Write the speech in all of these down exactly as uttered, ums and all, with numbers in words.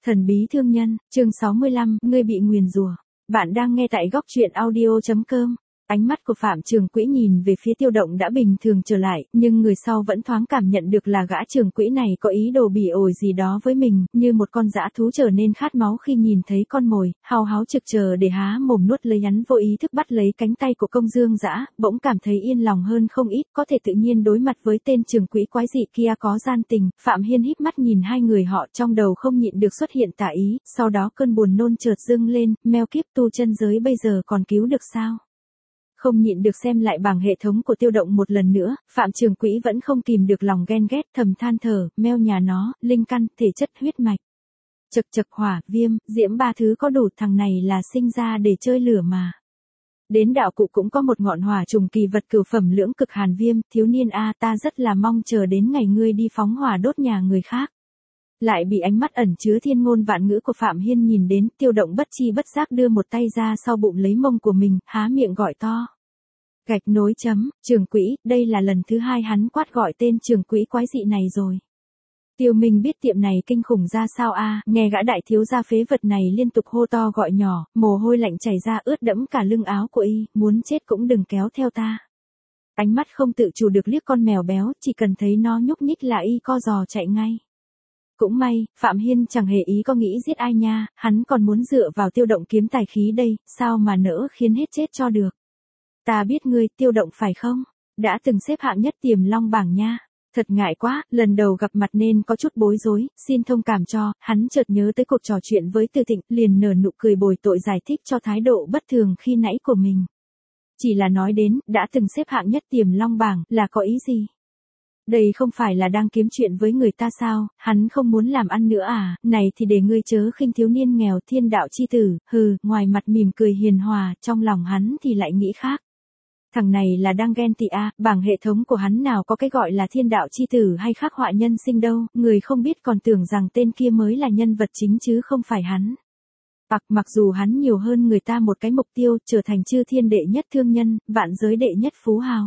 Thần bí thương nhân, chương sáu mươi lăm, ngươi bị nguyền rủa. Bạn đang nghe tại góc truyện audio chấm com. Ánh mắt của Phạm Trường Quỹ nhìn về phía Tiêu Động đã bình thường trở lại, nhưng người sau vẫn thoáng cảm nhận được là gã Trường Quỹ này có ý đồ bỉ ổi gì đó với mình, như một con dã thú trở nên khát máu khi nhìn thấy con mồi, hao háo trực chờ để há mồm nuốt lấy. Hắn vô ý thức bắt lấy cánh tay của Công Dương Dã, bỗng cảm thấy yên lòng hơn không ít, có thể tự nhiên đối mặt với tên Trường Quỹ quái dị kia có gian tình. Phạm Hiên híp mắt nhìn hai người họ, trong đầu không nhịn được xuất hiện tà ý, sau đó cơn buồn nôn chợt dâng lên, meo kiếp, tu chân giới bây giờ còn cứu được sao? Không nhịn được xem lại bảng hệ thống của Tiêu Động một lần nữa, Phạm Trường Quỹ vẫn không kìm được lòng ghen ghét, thầm than thở, meo nhà nó, linh căn, thể chất, huyết mạch. Chật chật, hỏa, viêm, diễm, ba thứ có đủ, thằng này là sinh ra để chơi lửa mà. Đến đạo cụ cũng có một ngọn hỏa trùng kỳ vật cửu phẩm lưỡng cực hàn viêm, thiếu niên a, ta rất là mong chờ đến ngày ngươi đi phóng hỏa đốt nhà người khác. Lại bị ánh mắt ẩn chứa thiên ngôn vạn ngữ của Phạm Hiên nhìn đến, Tiêu Động bất chi bất giác đưa một tay ra sau bụng lấy mông của mình, há miệng gọi to. Gạch nối chấm, Trường Quỹ, đây là lần thứ hai hắn quát gọi tên Trường Quỹ quái dị này rồi. Tiêu Minh biết tiệm này kinh khủng ra sao a, nghe gã đại thiếu gia phế vật này liên tục hô to gọi nhỏ, mồ hôi lạnh chảy ra ướt đẫm cả lưng áo của y, muốn chết cũng đừng kéo theo ta. Ánh mắt không tự chủ được liếc con mèo béo, chỉ cần thấy nó nhúc nhích là y co giò chạy ngay. Cũng may, Phạm Hiên chẳng hề ý có nghĩ giết ai nha, hắn còn muốn dựa vào Tiêu Động kiếm tài khí đây, sao mà nỡ khiến hết chết cho được. Ta biết ngươi, Tiêu Động phải không? Đã từng xếp hạng nhất Tiềm Long bảng nha. Thật ngại quá, lần đầu gặp mặt nên có chút bối rối, xin thông cảm cho. Hắn chợt nhớ tới cuộc trò chuyện với Từ Thịnh, liền nở nụ cười bồi tội giải thích cho thái độ bất thường khi nãy của mình. Chỉ là nói đến, đã từng xếp hạng nhất Tiềm Long bảng, là có ý gì? Đây không phải là đang kiếm chuyện với người ta sao, hắn không muốn làm ăn nữa à, này thì để ngươi chớ khinh thiếu niên nghèo thiên đạo chi tử, hừ, ngoài mặt mỉm cười hiền hòa, trong lòng hắn thì lại nghĩ khác. Thằng này là đang ghen tị à, bảng hệ thống của hắn nào có cái gọi là thiên đạo chi tử hay khắc họa nhân sinh đâu, người không biết còn tưởng rằng tên kia mới là nhân vật chính chứ không phải hắn. Hoặc mặc dù hắn nhiều hơn người ta một cái mục tiêu, trở thành chư thiên đệ nhất thương nhân, vạn giới đệ nhất phú hào.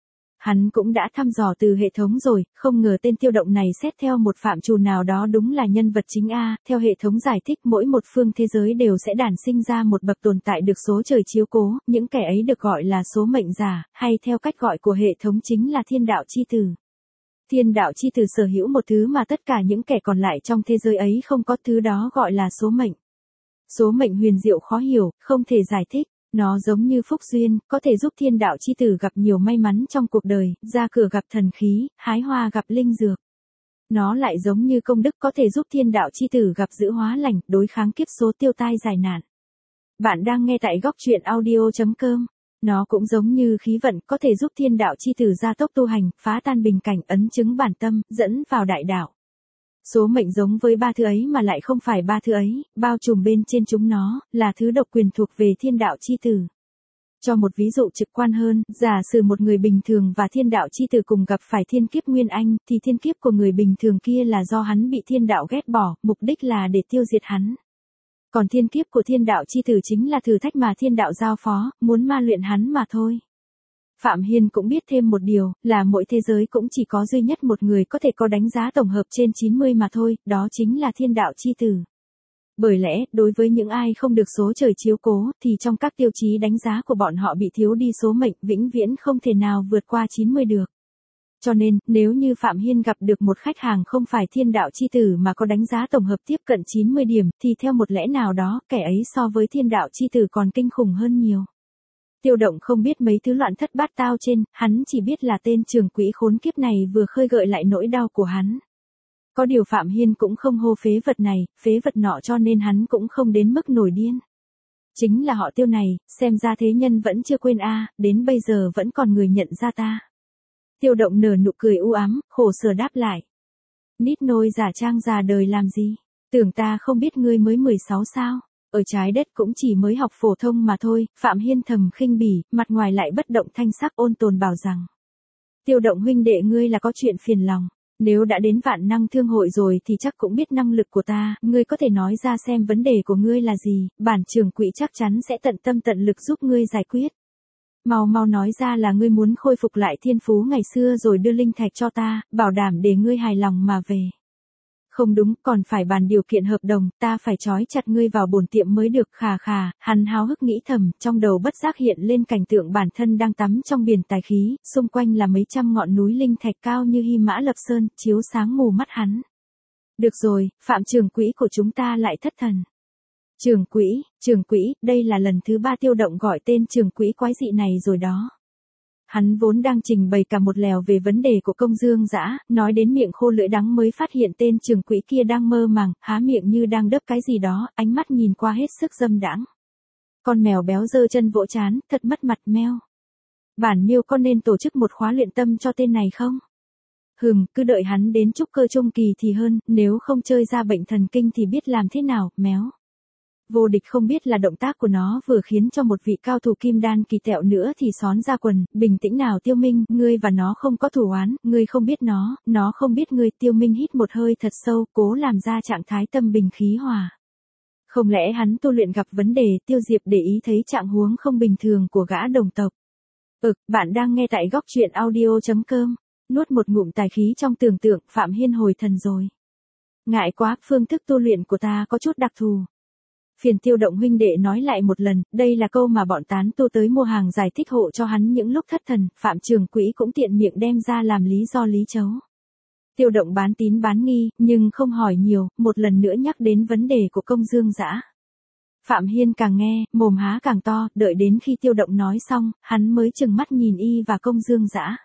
Hắn cũng đã thăm dò từ hệ thống rồi, không ngờ tên Tiêu Động này xét theo một phạm trù nào đó đúng là nhân vật chính a, theo hệ thống giải thích mỗi một phương thế giới đều sẽ đản sinh ra một bậc tồn tại được số trời chiếu cố, những kẻ ấy được gọi là số mệnh giả, hay theo cách gọi của hệ thống chính là thiên đạo chi tử. Thiên đạo chi tử sở hữu một thứ mà tất cả những kẻ còn lại trong thế giới ấy không có, thứ đó gọi là số mệnh. Số mệnh huyền diệu khó hiểu, không thể giải thích. Nó giống như phúc duyên, có thể giúp thiên đạo chi tử gặp nhiều may mắn trong cuộc đời, ra cửa gặp thần khí, hái hoa gặp linh dược. Nó lại giống như công đức, có thể giúp thiên đạo chi tử gặp giữ hóa lành, đối kháng kiếp số tiêu tai giải nạn. Bạn đang nghe tại góc truyện audio chấm com. Nó cũng giống như khí vận, có thể giúp thiên đạo chi tử gia tốc tu hành, phá tan bình cảnh, ấn chứng bản tâm, dẫn vào đại đạo. Số mệnh giống với ba thứ ấy mà lại không phải ba thứ ấy, bao trùm bên trên chúng nó, là thứ độc quyền thuộc về thiên đạo chi tử. Cho một ví dụ trực quan hơn, giả sử một người bình thường và thiên đạo chi tử cùng gặp phải thiên kiếp nguyên anh, thì thiên kiếp của người bình thường kia là do hắn bị thiên đạo ghét bỏ, mục đích là để tiêu diệt hắn. Còn thiên kiếp của thiên đạo chi tử chính là thử thách mà thiên đạo giao phó, muốn ma luyện hắn mà thôi. Phạm Hiên cũng biết thêm một điều, là mỗi thế giới cũng chỉ có duy nhất một người có thể có đánh giá tổng hợp trên chín mươi mà thôi, đó chính là thiên đạo chi tử. Bởi lẽ, đối với những ai không được số trời chiếu cố, thì trong các tiêu chí đánh giá của bọn họ bị thiếu đi số mệnh, vĩnh viễn không thể nào vượt qua chín mươi được. Cho nên, nếu như Phạm Hiên gặp được một khách hàng không phải thiên đạo chi tử mà có đánh giá tổng hợp tiếp cận chín mươi điểm, thì theo một lẽ nào đó, kẻ ấy so với thiên đạo chi tử còn kinh khủng hơn nhiều. Tiêu Động không biết mấy thứ loạn thất bát tao trên, hắn chỉ biết là tên Trường Quỹ khốn kiếp này vừa khơi gợi lại nỗi đau của hắn. Có điều Phạm Hiên cũng không hô phế vật này, phế vật nọ, cho nên hắn cũng không đến mức nổi điên. Chính là họ Tiêu này, xem ra thế nhân vẫn chưa quên a, đến bây giờ vẫn còn người nhận ra ta. Tiêu Động nở nụ cười u ám, khổ sở đáp lại. Nít nôi giả trang già đời làm gì? Tưởng ta không biết ngươi mới mười sáu sao? Ở trái đất cũng chỉ mới học phổ thông mà thôi, Phạm Hiên thầm khinh bỉ, mặt ngoài lại bất động thanh sắc ôn tồn bảo rằng. Tiêu Động huynh đệ ngươi là có chuyện phiền lòng, nếu đã đến vạn năng thương hội rồi thì chắc cũng biết năng lực của ta, ngươi có thể nói ra xem vấn đề của ngươi là gì, bản Trường Quỹ chắc chắn sẽ tận tâm tận lực giúp ngươi giải quyết. Mau mau nói ra là ngươi muốn khôi phục lại thiên phú ngày xưa rồi đưa linh thạch cho ta, bảo đảm để ngươi hài lòng mà về. Không đúng, còn phải bàn điều kiện hợp đồng, ta phải trói chặt ngươi vào bổn tiệm mới được. Khà khà, hắn háo hức nghĩ thầm, trong đầu bất giác hiện lên cảnh tượng bản thân đang tắm trong biển tài khí, xung quanh là mấy trăm ngọn núi linh thạch cao như Hy Mã Lập Sơn, chiếu sáng mù mắt hắn. Được rồi, Phạm trưởng quỹ của chúng ta lại thất thần. Trưởng quỹ, trưởng quỹ, đây là lần thứ ba Tiêu Động gọi tên trưởng quỹ quái dị này rồi đó. Hắn vốn đang trình bày cả một lèo về vấn đề của Công Dương Dã, nói đến miệng khô lưỡi đắng mới phát hiện tên trưởng quỹ kia đang mơ màng, há miệng như đang đớp cái gì đó, ánh mắt nhìn qua hết sức dâm đãng. Con mèo béo giơ chân vỗ chán, thật mất mặt meo. Bản Miêu có nên tổ chức một khóa luyện tâm cho tên này không? Hừm, cứ đợi hắn đến trúc cơ trung kỳ thì hơn, nếu không chơi ra bệnh thần kinh thì biết làm thế nào, méo. Vô Địch không biết là động tác của nó vừa khiến cho một vị cao thủ kim đan kỳ tẹo nữa thì xón ra quần. Bình tĩnh nào Tiêu Minh, ngươi và nó không có thù oán, ngươi không biết nó, nó không biết ngươi. Tiêu Minh hít một hơi thật sâu, cố làm ra trạng thái tâm bình khí hòa. Không lẽ hắn tu luyện gặp vấn đề? Tiêu Diệp để ý thấy trạng huống không bình thường của gã đồng tộc. Ực, bạn đang nghe tại góc truyện audio chấm com. Nuốt một ngụm tài khí trong tưởng tượng, Phạm Hiên hồi thần rồi. Ngại quá, phương thức tu luyện của ta có chút đặc thù. Phiền Tiêu Động huynh đệ nói lại một lần, đây là câu mà bọn tán tu tới mua hàng giải thích hộ cho hắn những lúc thất thần, Phạm trưởng quỹ cũng tiện miệng đem ra làm lý do lý chấu. Tiêu Động bán tín bán nghi, nhưng không hỏi nhiều, một lần nữa nhắc đến vấn đề của Công Dương Dã. Phạm Hiên càng nghe, mồm há càng to, đợi đến khi Tiêu Động nói xong, hắn mới chừng mắt nhìn y và Công Dương Dã.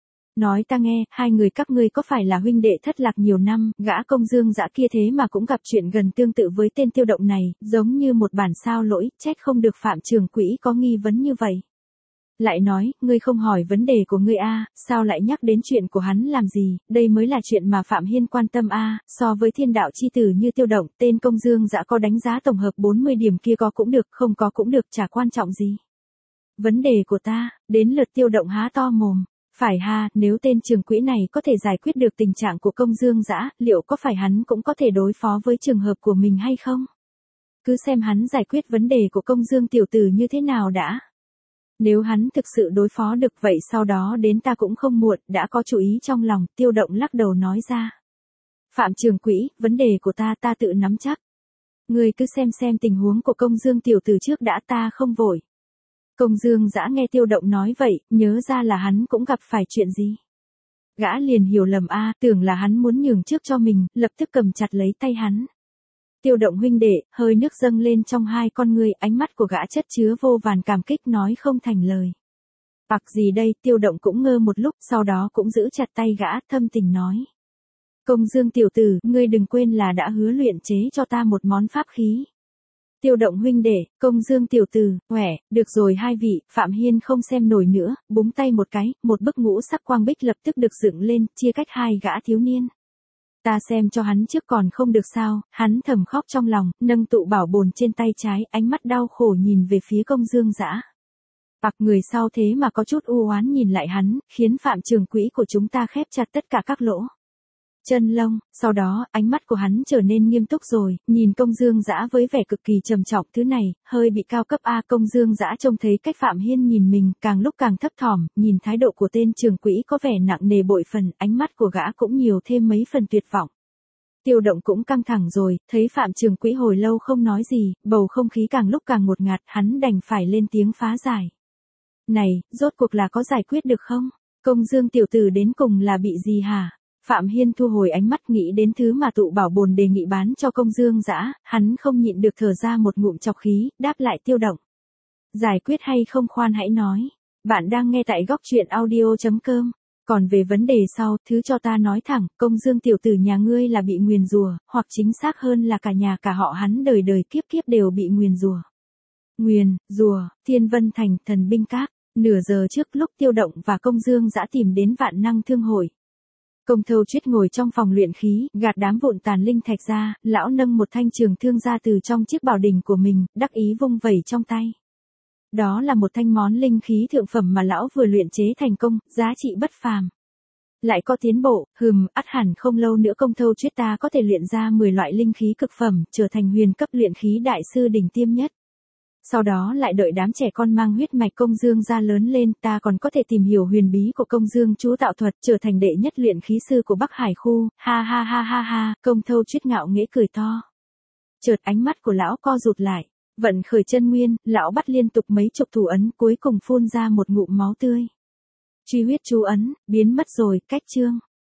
Nói ta nghe, hai người các ngươi có phải là huynh đệ thất lạc nhiều năm, gã Công Dương Dã kia thế mà cũng gặp chuyện gần tương tự với tên Tiêu Động này, giống như một bản sao lỗi, trách không được Phạm trưởng quỹ có nghi vấn như vậy. Lại nói, ngươi không hỏi vấn đề của ngươi a, sao lại nhắc đến chuyện của hắn làm gì, đây mới là chuyện mà Phạm Hiên quan tâm a, so với thiên đạo chi tử như Tiêu Động, tên Công Dương Dã có đánh giá tổng hợp bốn mươi điểm kia có cũng được, không có cũng được, chả quan trọng gì. Vấn đề của ta, đến lượt Tiêu Động há to mồm. Phải ha, nếu tên trưởng quỹ này có thể giải quyết được tình trạng của Công Dương Dã, liệu có phải hắn cũng có thể đối phó với trường hợp của mình hay không? Cứ xem hắn giải quyết vấn đề của Công Dương tiểu tử như thế nào đã. Nếu hắn thực sự đối phó được vậy sau đó đến ta cũng không muộn, đã có chủ ý trong lòng, Tiêu Động lắc đầu nói ra. Phạm trưởng quỹ, vấn đề của ta ta tự nắm chắc. Ngươi cứ xem xem tình huống của Công Dương tiểu tử trước đã, ta không vội. Công Dương Dã nghe Tiêu Động nói vậy, nhớ ra là hắn cũng gặp phải chuyện gì. Gã liền hiểu lầm a, tưởng là hắn muốn nhường trước cho mình, lập tức cầm chặt lấy tay hắn. Tiêu Động huynh đệ, hơi nước dâng lên trong hai con ngươi, ánh mắt của gã chất chứa vô vàn cảm kích nói không thành lời. Bạc gì đây, Tiêu Động cũng ngơ một lúc, sau đó cũng giữ chặt tay gã, thâm tình nói. Công Dương tiểu tử, ngươi đừng quên là đã hứa luyện chế cho ta một món pháp khí. Tiêu Động huynh đệ, Công Dương tiểu tử, khỏe, được rồi hai vị, Phạm Hiên không xem nổi nữa, búng tay một cái, một bức ngũ sắc quang bích lập tức được dựng lên, chia cách hai gã thiếu niên. Ta xem cho hắn trước còn không được sao, hắn thầm khóc trong lòng, nâng tụ bảo bồn trên tay trái, ánh mắt đau khổ nhìn về phía Công Dương Dã. Bạc người sau thế mà có chút u oán nhìn lại hắn, khiến Phạm trưởng quỹ của chúng ta khép chặt tất cả các lỗ chân lông, sau đó, ánh mắt của hắn trở nên nghiêm túc rồi, nhìn Công Dương Dã với vẻ cực kỳ trầm trọng, thứ này, hơi bị cao cấp a. Công Dương Dã trông thấy cách Phạm Hiên nhìn mình, càng lúc càng thấp thỏm, nhìn thái độ của tên trưởng quỹ có vẻ nặng nề bội phần, ánh mắt của gã cũng nhiều thêm mấy phần tuyệt vọng. Tiêu Động cũng căng thẳng rồi, thấy Phạm trưởng quỹ hồi lâu không nói gì, bầu không khí càng lúc càng ngột ngạt, hắn đành phải lên tiếng phá giải. Này, rốt cuộc là có giải quyết được không? Công Dương tiểu tử đến cùng là bị gì hả? Phạm Hiên thu hồi ánh mắt nghĩ đến thứ mà tụ bảo bồn đề nghị bán cho Công Dương Dã, hắn không nhịn được thở ra một ngụm trọc khí, đáp lại Tiêu Động. Giải quyết hay không khoan hãy nói. Bạn đang nghe tại góc truyện audio chấm com. Còn về vấn đề sau, thứ cho ta nói thẳng, Công Dương tiểu tử nhà ngươi là bị nguyền rủa, hoặc chính xác hơn là cả nhà cả họ hắn đời đời kiếp kiếp đều bị nguyền rủa. Nguyền, rủa, Thiên Vân Thành, thần binh các. Nửa giờ trước lúc Tiêu Động và Công Dương Dã tìm đến Vạn Năng Thương Hội. Công Thâu Chuyết ngồi trong phòng luyện khí, gạt đám vụn tàn linh thạch ra, lão nâng một thanh trường thương ra từ trong chiếc bảo đình của mình, đắc ý vung vẩy trong tay. Đó là một thanh món linh khí thượng phẩm mà lão vừa luyện chế thành công, giá trị bất phàm. Lại có tiến bộ, hừm, ắt hẳn không lâu nữa Công Thâu Chuyết ta có thể luyện ra mười loại linh khí cực phẩm, trở thành huyền cấp luyện khí đại sư đỉnh tiêm nhất. Sau đó lại đợi đám trẻ con mang huyết mạch Công Dương ra lớn lên, ta còn có thể tìm hiểu huyền bí của Công Dương chú tạo thuật, trở thành đệ nhất luyện khí sư của Bắc Hải khu, ha ha ha ha ha, Công Thâu Chuyết ngạo nghễ cười to. Chợt ánh mắt của lão co rụt lại, vận khởi chân nguyên, lão bắt liên tục mấy chục thủ ấn, cuối cùng phun ra một ngụm máu tươi. Truy huyết chú ấn, biến mất rồi, cách chương.